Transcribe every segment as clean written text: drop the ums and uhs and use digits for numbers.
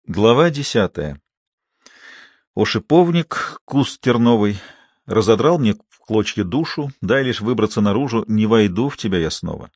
Глава 10. О шиповник, куст терновый, разодрал мне в клочья душу, дай лишь выбраться наружу, не войду в тебя я снова.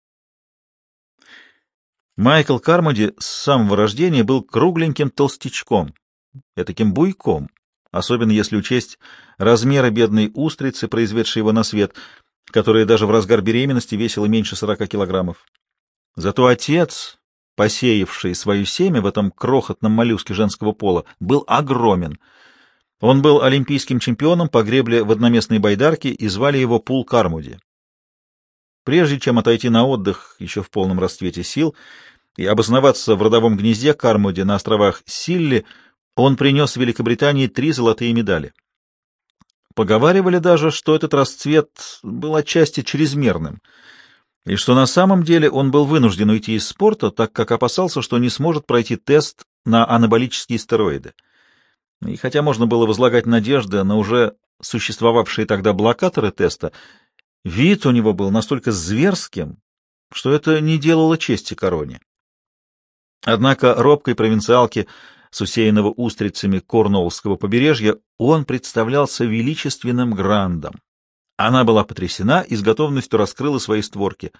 Майкл Кармоди с самого рождения был кругленьким толстячком, этаким буйком, особенно если учесть размеры бедной устрицы, произведшей его на свет, которая даже в разгар беременности весила меньше 40 килограммов. Зато отец, посеявший свое семя в этом крохотном моллюске женского пола, был огромен. Он был олимпийским чемпионом по гребле в одноместной байдарке, и звали его Пул Кармоди. Прежде чем отойти на отдых еще в полном расцвете сил и обосноваться в родовом гнезде Кармоди на островах Силли, он принес Великобритании 3 золотые медали. Поговаривали даже, что этот расцвет был отчасти чрезмерным, и что на самом деле он был вынужден уйти из спорта, так как опасался, что не сможет пройти тест на анаболические стероиды. И хотя можно было возлагать надежды на уже существовавшие тогда блокаторы теста, вид у него был настолько зверским, что это не делало чести короне. Однако робкой провинциалке с усеянного устрицами Корнуоллского побережья он представлялся величественным грандом. Она была потрясена и с готовностью раскрыла свои створки.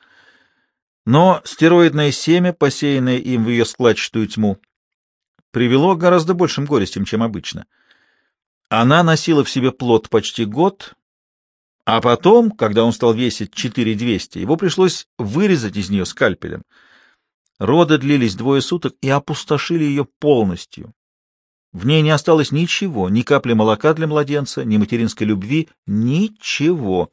Но стероидное семя, посеянное им в ее складчатую тьму, привело к гораздо большим горестям, чем обычно. Она носила в себе плод почти год, а потом, когда он стал весить 4200, его пришлось вырезать из нее скальпелем. Роды длились 2 суток и опустошили ее полностью. В ней не осталось ничего, ни капли молока для младенца, ни материнской любви, ничего.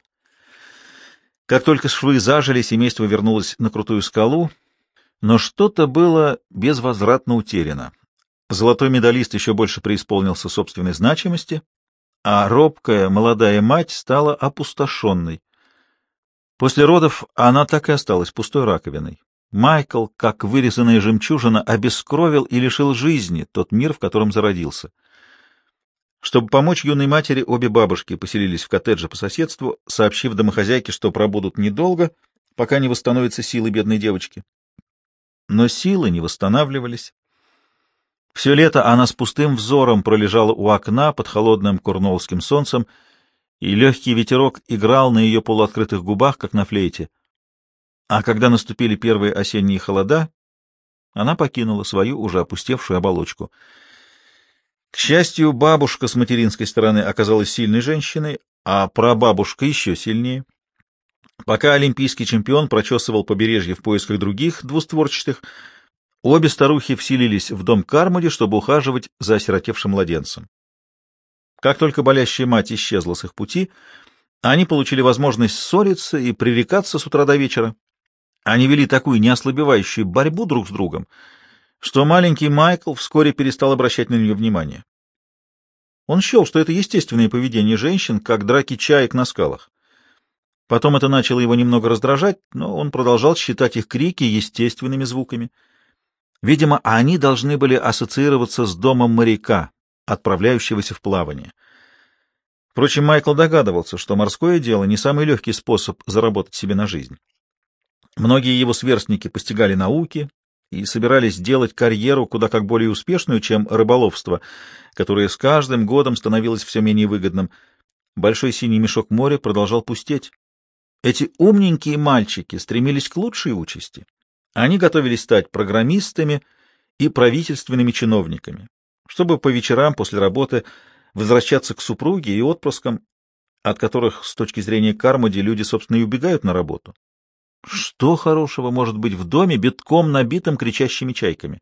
Как только швы зажили, семейство вернулось на крутую скалу, но что-то было безвозвратно утеряно. Золотой медалист еще больше преисполнился собственной значимости, а робкая молодая мать стала опустошенной. После родов она так и осталась пустой раковиной. Майкл, как вырезанная жемчужина, обескровил и лишил жизни тот мир, в котором зародился. Чтобы помочь юной матери, обе бабушки поселились в коттедже по соседству, сообщив домохозяйке, что пробудут недолго, пока не восстановятся силы бедной девочки. Но силы не восстанавливались. Все лето она с пустым взором пролежала у окна под холодным корнуоллским солнцем, и легкий ветерок играл на ее полуоткрытых губах, как на флейте. А когда наступили первые осенние холода, она покинула свою уже опустевшую оболочку. К счастью, бабушка с материнской стороны оказалась сильной женщиной, а прабабушка еще сильнее. Пока олимпийский чемпион прочесывал побережье в поисках других двустворчатых, обе старухи вселились в дом Кармоди, чтобы ухаживать за осиротевшим младенцем. Как только болящая мать исчезла с их пути, они получили возможность ссориться и пререкаться с утра до вечера. Они вели такую неослабевающую борьбу друг с другом, что маленький Майкл вскоре перестал обращать на нее внимание. Он счел, что это естественное поведение женщин, как драки чаек на скалах. Потом это начало его немного раздражать, но он продолжал считать их крики естественными звуками. Видимо, они должны были ассоциироваться с домом моряка, отправляющегося в плавание. Впрочем, Майкл догадывался, что морское дело не самый легкий способ заработать себе на жизнь. Многие его сверстники постигали науки и собирались делать карьеру куда как более успешную, чем рыболовство, которое с каждым годом становилось все менее выгодным. Большой синий мешок моря продолжал пустеть. Эти умненькие мальчики стремились к лучшей участи. Они готовились стать программистами и правительственными чиновниками, чтобы по вечерам после работы возвращаться к супруге и отпрыскам, от которых, с точки зрения Кармоди, люди, собственно, и убегают на работу. Что хорошего может быть в доме, битком набитым кричащими чайками?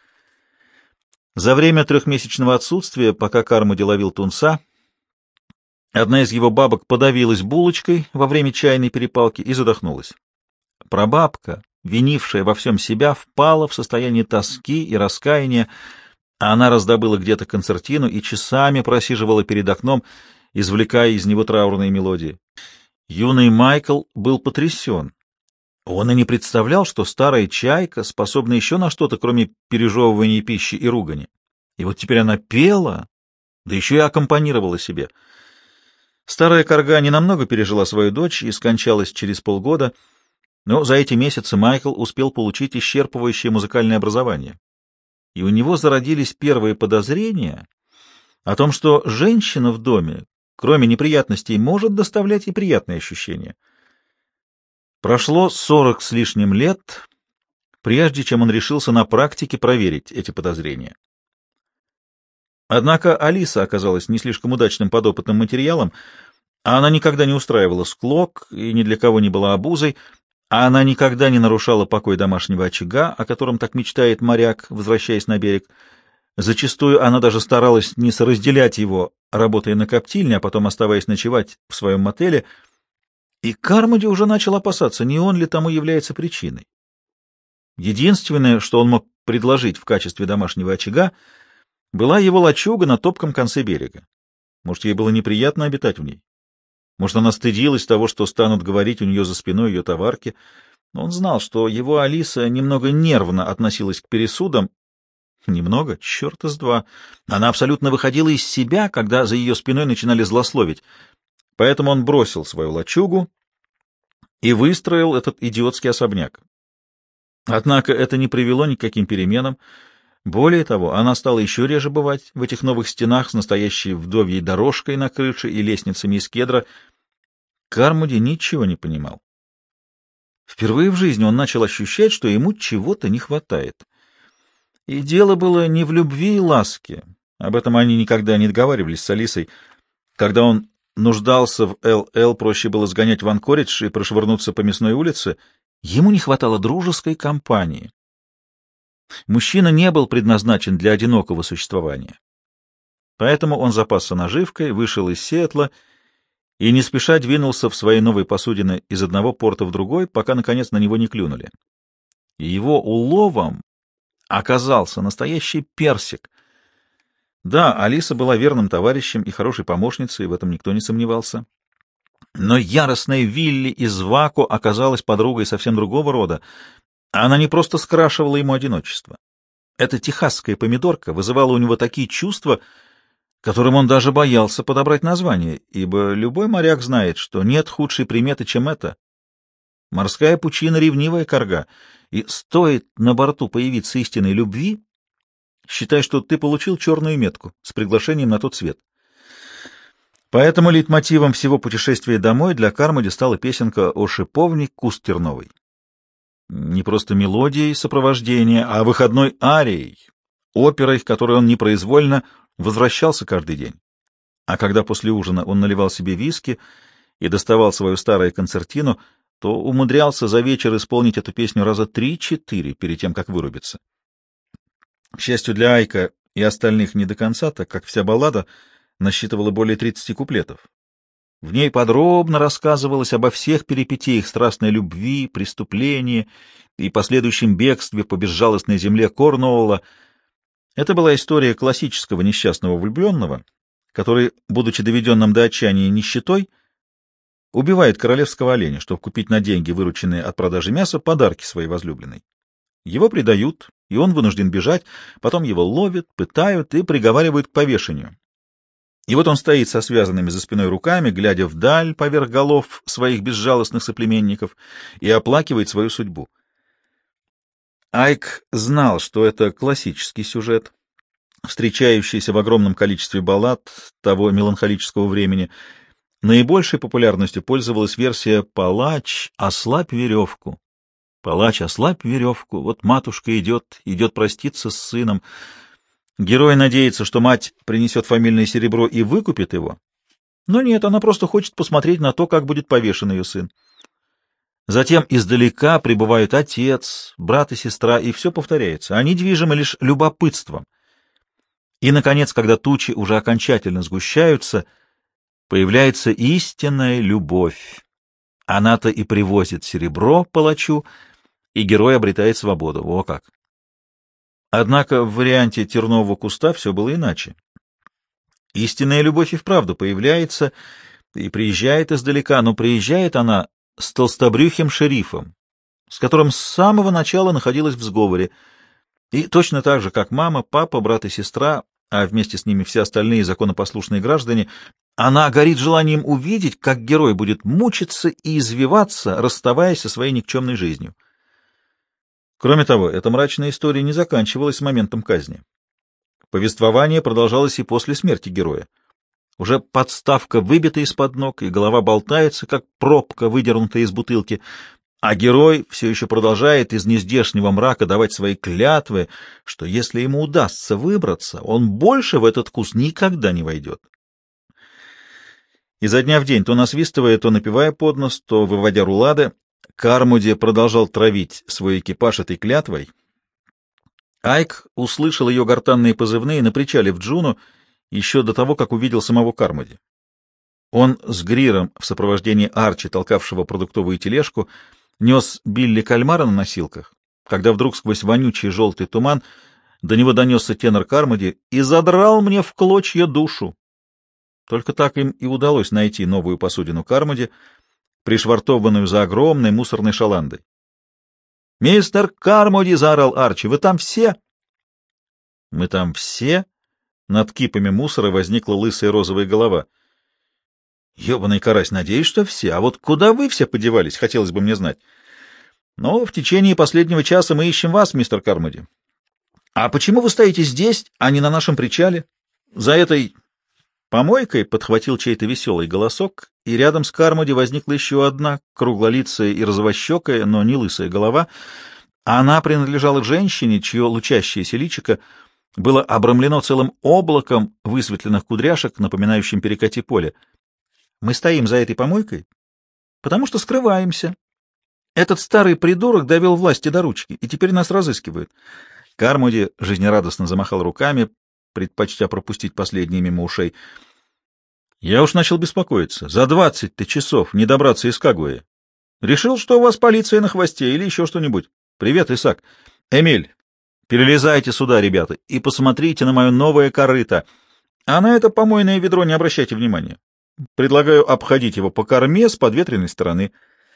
За время 3-месячного отсутствия, пока Кармоди ловил тунца, одна из его бабок подавилась булочкой во время чайной перепалки и задохнулась. Прабабка, винившая во всем себя, впала в состояние тоски и раскаяния. Она раздобыла где-то концертину и часами просиживала перед окном, извлекая из него траурные мелодии. Юный Майкл был потрясен. Он и не представлял, что старая чайка способна еще на что-то, кроме пережевывания пищи и ругани. И вот теперь она пела, да еще и аккомпанировала себе. Старая корга ненамного пережила свою дочь и скончалась через полгода, но за эти месяцы Майкл успел получить исчерпывающее музыкальное образование. и у него зародились первые подозрения о том, что женщина в доме, кроме неприятностей, может доставлять и приятные ощущения. Прошло 40 с лишним лет, прежде чем он решился на практике проверить эти подозрения. Однако Алиса оказалась не слишком удачным подопытным материалом, а она никогда не устраивала склок и ни для кого не была обузой, а она никогда не нарушала покой домашнего очага, о котором так мечтает моряк, возвращаясь на берег. Зачастую она даже старалась не соразделять его, работая на коптильне, а потом оставаясь ночевать в своем мотеле, и Кармоди уже начал опасаться, не он ли тому является причиной. Единственное, что он мог предложить в качестве домашнего очага, была его лачуга на топком конце берега. Может, ей было неприятно обитать в ней? Может, она стыдилась того, что станут говорить у нее за спиной ее товарки? Но он знал, что его Алиса немного нервно относилась к пересудам. Немного? Черта с два. Она абсолютно выходила из себя, когда за ее спиной начинали злословить. Поэтому он бросил свою лачугу и выстроил этот идиотский особняк. Однако это не привело ни к каким переменам. Более того, она стала еще реже бывать в этих новых стенах с настоящей вдовьей дорожкой на крыше и лестницами из кедра. Кармоди ничего не понимал. Впервые в жизни он начал ощущать, что ему чего-то не хватает. И дело было не в любви и ласке. Об этом они никогда не договаривались с Алисой. Когда он нуждался в ЛЛ, проще было сгонять в Анкоридж и прошвырнуться по Мясной улице. Ему не хватало дружеской компании. Мужчина не был предназначен для одинокого существования. Поэтому он запасся наживкой, вышел из Сиэтла и не спеша двинулся в свои новые посудины из одного порта в другой, пока, наконец, на него не клюнули. И его уловом оказался настоящий персик. Да, Алиса была верным товарищем и хорошей помощницей, в этом никто не сомневался. Но яростная Вилли из Вако оказалась подругой совсем другого рода. Она не просто скрашивала ему одиночество. Эта техасская помидорка вызывала у него такие чувства, которым он даже боялся подобрать название, ибо любой моряк знает, что нет худшей приметы, чем это. Морская пучина — ревнивая корга, и стоит на борту появиться истинной любви, считай, что ты получил черную метку с приглашением на тот свет. Поэтому лейтмотивом всего путешествия домой для Кармоди стала песенка о шиповник куст терновый. Не просто мелодией сопровождения, а выходной арией, оперой, в которой он непроизвольно возвращался каждый день. А когда после ужина он наливал себе виски и доставал свою старую концертину, то умудрялся за вечер исполнить эту песню раза 3-4 перед тем, как вырубиться. К счастью для Айка и остальных не до конца, так как вся баллада насчитывала более 30 куплетов. В ней подробно рассказывалось обо всех перипетиях страстной любви, преступлении и последующем бегстве по безжалостной земле Корнуолла. Это была история классического несчастного влюбленного, который, будучи доведенным до отчаяния нищетой, убивает королевского оленя, чтобы купить на деньги, вырученные от продажи мяса, подарки своей возлюбленной. Его предают, и он вынужден бежать, потом его ловят, пытают и приговаривают к повешению. И вот он стоит со связанными за спиной руками, глядя вдаль поверх голов своих безжалостных соплеменников, и оплакивает свою судьбу. Айк знал, что это классический сюжет, встречающийся в огромном количестве баллад того меланхолического времени. Наибольшей популярностью пользовалась версия «Палач, ослабь веревку». «Палач, ослабь веревку, вот матушка идет проститься с сыном». Герой надеется, что мать принесет фамильное серебро и выкупит его. Но нет, она просто хочет посмотреть на то, как будет повешен ее сын. Затем издалека прибывают отец, брат и сестра, и все повторяется. Они движимы лишь любопытством. И, наконец, когда тучи уже окончательно сгущаются, появляется истинная любовь. Она-то и привозит серебро палачу, и герой обретает свободу. О как! Однако в варианте тернового куста все было иначе. Истинная любовь и вправду появляется и приезжает издалека, но приезжает она с толстобрюхим шерифом, с которым с самого начала находилась в сговоре. И точно так же, как мама, папа, брат и сестра, а вместе с ними все остальные законопослушные граждане, она горит желанием увидеть, как герой будет мучиться и извиваться, расставаясь со своей никчемной жизнью. Кроме того, эта мрачная история не заканчивалась с моментом казни. Повествование продолжалось и после смерти героя. Уже подставка выбита из-под ног, и голова болтается, как пробка, выдернутая из бутылки, а герой все еще продолжает из нездешнего мрака давать свои клятвы, что если ему удастся выбраться, он больше в этот кус никогда не войдет. Изо дня в день, то насвистывая, то напевая под нос, то выводя рулады, Кармоди продолжал травить свой экипаж этой клятвой. Айк услышал ее гортанные позывные на причале в Джуну еще до того, как увидел самого Кармоди. Он с Гриром в сопровождении Арчи, толкавшего продуктовую тележку, нес Билли Кальмара на носилках, когда вдруг сквозь вонючий желтый туман до него донесся тенор Кармоди и задрал мне в клочья душу. Только так им и удалось найти новую посудину Кармоди, пришвартованную за огромной мусорной шаландой. «Мистер Кармоди!» — заорал Арчи. «Вы там все?» «Мы там все?» Над кипами мусора возникла лысая розовая голова. «Ебаный карась, надеюсь, что все. А вот куда вы все подевались, хотелось бы мне знать. Но в течение последнего часа мы ищем вас, мистер Кармоди. А почему вы стоите здесь, а не на нашем причале? За этой помойкой?» — подхватил чей-то веселый голосок, и рядом с Кармоди возникла еще одна круглолицая и розовощекая, но не лысая голова. Она принадлежала женщине, чье лучащееся личико было обрамлено целым облаком высветленных кудряшек, напоминающим перекати поле. «Мы стоим за этой помойкой, потому что скрываемся. Этот старый придурок довел власти до ручки, и теперь нас разыскивают». Кармоди жизнерадостно замахал руками, предпочтя пропустить последние мимо ушей. «Я уж начал беспокоиться. За 20 часов не добраться из Кагуэ. Решил, что у вас полиция на хвосте или еще что-нибудь. Привет, Исаак. Эмиль, перелезайте сюда, ребята, и посмотрите на мое новое корыто. А на это помойное ведро не обращайте внимания. Предлагаю обходить его по корме с подветренной стороны».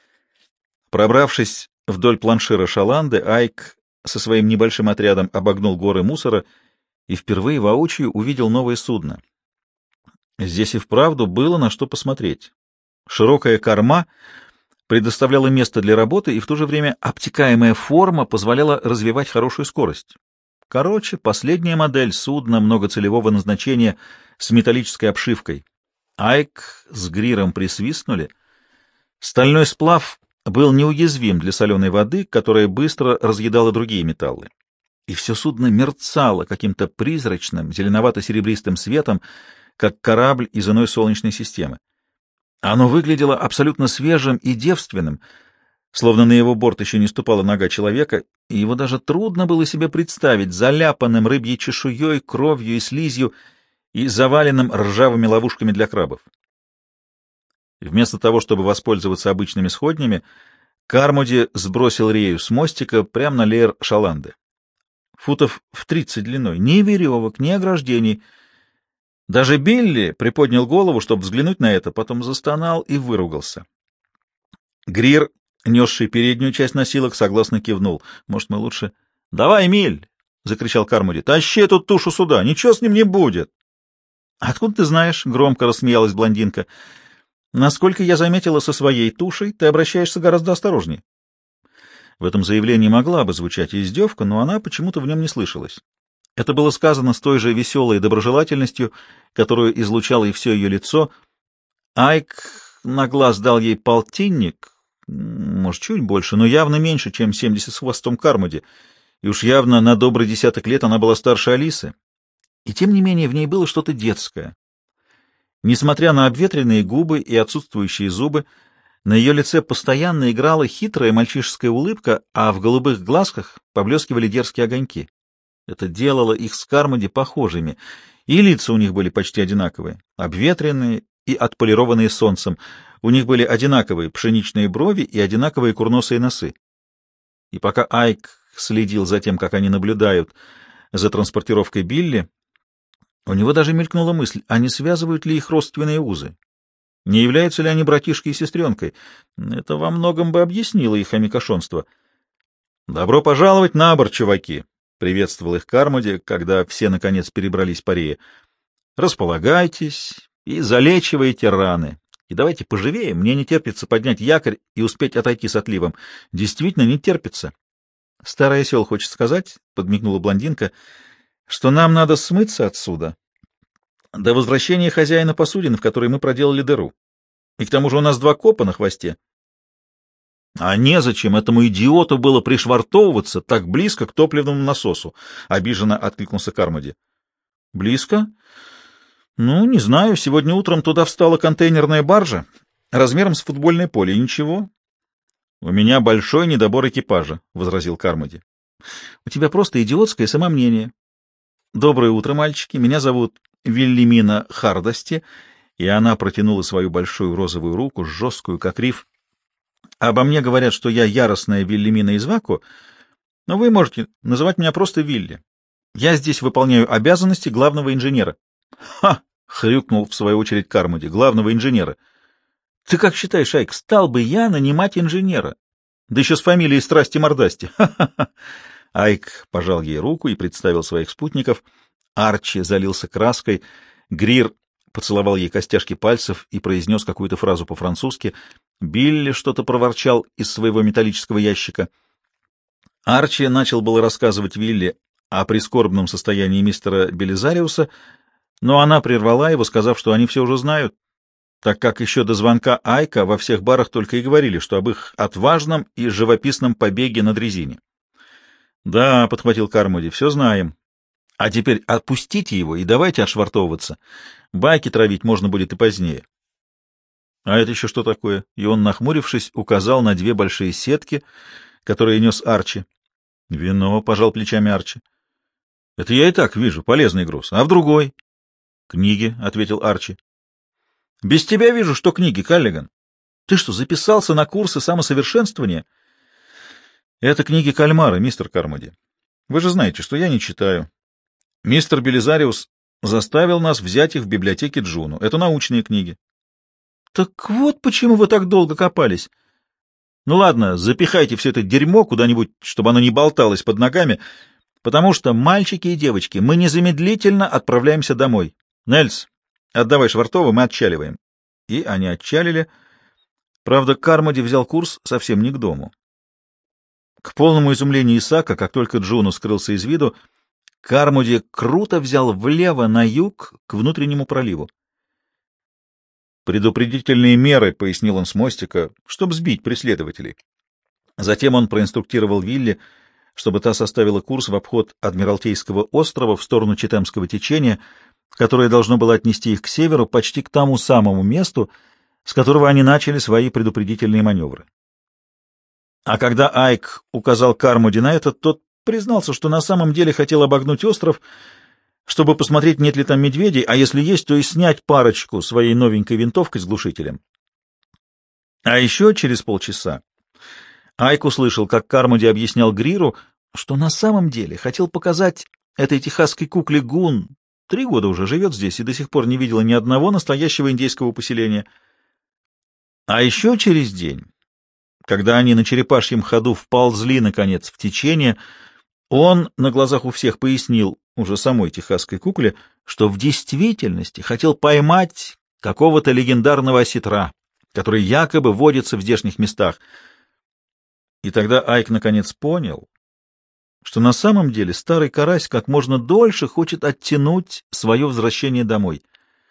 Пробравшись вдоль планшира шаланды, Айк со своим небольшим отрядом обогнул горы мусора и впервые воочию увидел новое судно. Здесь и вправду было на что посмотреть. Широкая корма предоставляла место для работы, и в то же время обтекаемая форма позволяла развивать хорошую скорость. Короче, последняя модель судна многоцелевого назначения с металлической обшивкой. Айк с Гриром присвистнули. Стальной сплав был неуязвим для соленой воды, которая быстро разъедала другие металлы. И все судно мерцало каким-то призрачным, зеленовато-серебристым светом, как корабль из иной солнечной системы. Оно выглядело абсолютно свежим и девственным, словно на его борт еще не ступала нога человека, и его даже трудно было себе представить заляпанным рыбьей чешуей, кровью и слизью и заваленным ржавыми ловушками для крабов. Вместо того, чтобы воспользоваться обычными сходнями, Кармоди сбросил рею с мостика прямо на леер шаланды. Футов в 30 длиной, ни веревок, ни ограждений. Даже Билли приподнял голову, чтобы взглянуть на это, потом застонал и выругался. Грир, несший переднюю часть носилок, согласно кивнул. «Может, мы лучше...» «Давай, Миль!» — закричал Кармоди. «Тащи эту тушу сюда! Ничего с ним не будет!» «Откуда ты знаешь?» — громко рассмеялась блондинка. «Насколько я заметила, со своей тушей ты обращаешься гораздо осторожнее». В этом заявлении могла бы звучать и издевка, но она почему-то в нем не слышалась. Это было сказано с той же веселой доброжелательностью, которую излучало и все ее лицо. Айк на глаз дал ей полтинник, может, чуть больше, но явно меньше, чем 70 с хвостом Кармоди, и уж явно на добрый десяток лет она была старше Алисы. И тем не менее в ней было что-то детское. Несмотря на обветренные губы и отсутствующие зубы, на ее лице постоянно играла хитрая мальчишеская улыбка, а в голубых глазках поблескивали дерзкие огоньки. Это делало их с Кармоди похожими, и лица у них были почти одинаковые, обветренные и отполированные солнцем. У них были одинаковые пшеничные брови и одинаковые курносые носы. И пока Айк следил за тем, как они наблюдают за транспортировкой Билли, у него даже мелькнула мысль, а не связывают ли их родственные узы? Не являются ли они братишкой и сестренкой? Это во многом бы объяснило их хомякошонство. «Добро пожаловать на борт, чуваки!» — приветствовал их Кармоди, когда все, наконец, перебрались по рее. «Располагайтесь и залечивайте раны. И давайте поживее, мне не терпится поднять якорь и успеть отойти с отливом. Действительно не терпится». Старый осел хочет сказать, — подмигнула блондинка, — что нам надо смыться отсюда до возвращения хозяина посудины, в которой мы проделали дыру. И к тому же у нас 2 копа на хвосте. — А незачем этому идиоту было пришвартовываться так близко к топливному насосу, — обиженно откликнулся Кармоди. — Близко? Ну, не знаю. Сегодня утром туда встала контейнерная баржа размером с футбольное поле, и ничего. — У меня большой недобор экипажа, — возразил Кармоди. — У тебя просто идиотское самомнение. — Доброе утро, мальчики. Меня зовут Вильямина Хардости, и она протянула свою большую розовую руку, жесткую, как риф. Обо мне говорят, что я яростная Вильямина из Ваку, но вы можете называть меня просто Вилли. Я здесь выполняю обязанности главного инженера. — Ха! — хрюкнул в свою очередь Кармоди. — Главного инженера. — Ты как считаешь, Айк, стал бы я нанимать инженера? Да еще с фамилией Страсти-мордасти. Ха-ха-ха! Айк пожал ей руку и представил своих спутников. Арчи залился краской. Грир поцеловал ей костяшки пальцев и произнес какую-то фразу по-французски. Билли что-то проворчал из своего металлического ящика. Арчи начал было рассказывать Вилли о прискорбном состоянии мистера Белизариуса, но она прервала его, сказав, что они все уже знают, так как еще до звонка Айка во всех барах только и говорили, что об их отважном и живописном побеге на дрезине. — Да, — подхватил Кармоди, — все знаем. А теперь отпустите его и давайте отшвартовываться. Байки травить можно будет и позднее. — А это еще что такое? И он, нахмурившись, указал на 2 большие сетки, которые нес Арчи. — Вино, — пожал плечами Арчи. — Это я и так вижу, полезный груз. А в другой? — Книги, — ответил Арчи. — Без тебя вижу, что книги, Каллиган. Ты что, записался на курсы самосовершенствования? — Это книги кальмара, мистер Кармоди. Вы же знаете, что я не читаю. Мистер Белизариус заставил нас взять их в библиотеке Джуну. Это научные книги. — Так вот почему вы так долго копались. Ну ладно, запихайте все это дерьмо куда-нибудь, чтобы оно не болталось под ногами, потому что, мальчики и девочки, мы незамедлительно отправляемся домой. Нельс, отдавай швартовы, мы отчаливаем. И они отчалили. Правда, Кармоди взял курс совсем не к дому. К полному изумлению Исаака, как только Джуну скрылся из виду, Кармоди круто взял влево на юг к внутреннему проливу. «Предупредительные меры», — пояснил он с мостика, — «чтобы сбить преследователей». Затем он проинструктировал Вилли, чтобы та составила курс в обход Адмиралтейского острова в сторону Читамского течения, которое должно было отнести их к северу почти к тому самому месту, с которого они начали свои предупредительные маневры. А когда Айк указал Кармоди на это, тот признался, что на самом деле хотел обогнуть остров, чтобы посмотреть, нет ли там медведей, а если есть, то и снять парочку своей новенькой винтовкой с глушителем. А еще через полчаса Айк услышал, как Кармоди объяснял Гриру, что на самом деле хотел показать этой техасской кукле Гун. 3 года уже живет здесь и до сих пор не видела ни одного настоящего индейского поселения. А еще через день, когда они на черепашьем ходу вползли, наконец, в течение, он на глазах у всех пояснил уже самой техасской кукле, что в действительности хотел поймать какого-то легендарного осетра, который якобы водится в здешних местах. И тогда Айк наконец понял, что на самом деле старый карась как можно дольше хочет оттянуть свое возвращение домой.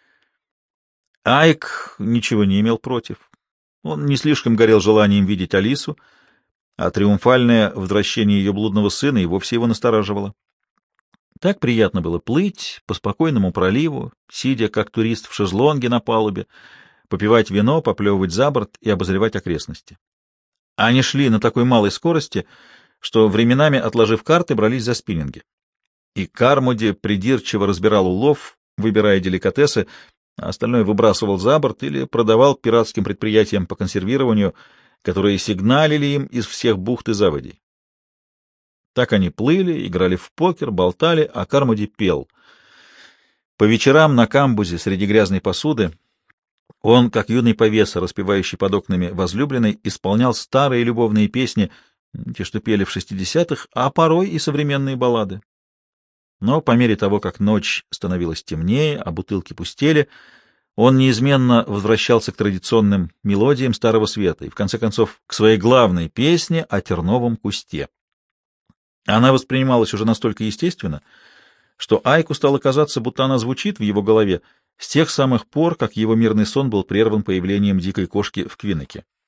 Айк ничего не имел против. Он не слишком горел желанием видеть Алису, а триумфальное возвращение ее блудного сына и вовсе его настораживало. Так приятно было плыть по спокойному проливу, сидя как турист в шезлонге на палубе, попивать вино, поплевывать за борт и обозревать окрестности. Они шли на такой малой скорости, что временами, отложив карты, брались за спиннинги. И Кармоди придирчиво разбирал улов, выбирая деликатесы, а остальное выбрасывал за борт или продавал пиратским предприятиям по консервированию, которые сигналили им из всех бухт и заводей. Так они плыли, играли в покер, болтали, а Кармоди пел. По вечерам на камбузе среди грязной посуды он, как юный повеса, распевающий под окнами возлюбленной, исполнял старые любовные песни, те, что пели в 60-х, а порой и современные баллады. Но по мере того, как ночь становилась темнее, а бутылки пустели, он неизменно возвращался к традиционным мелодиям Старого Света и, в конце концов, к своей главной песне о терновом кусте. Она воспринималась уже настолько естественно, что Айку стало казаться, будто она звучит в его голове с тех самых пор, как его мирный сон был прерван появлением дикой кошки в Квинеке.